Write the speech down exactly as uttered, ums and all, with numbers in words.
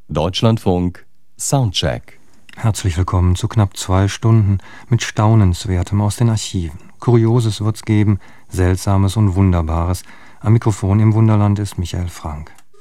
Deutschlandfunk Soundcheck. Herzlich willkommen zu knapp zwei Stunden mit Staunenswertem aus den Archiven. Kurioses wird's geben, Seltsames und Wunderbares. Am Mikrofon im Wunderland ist Michael Frank.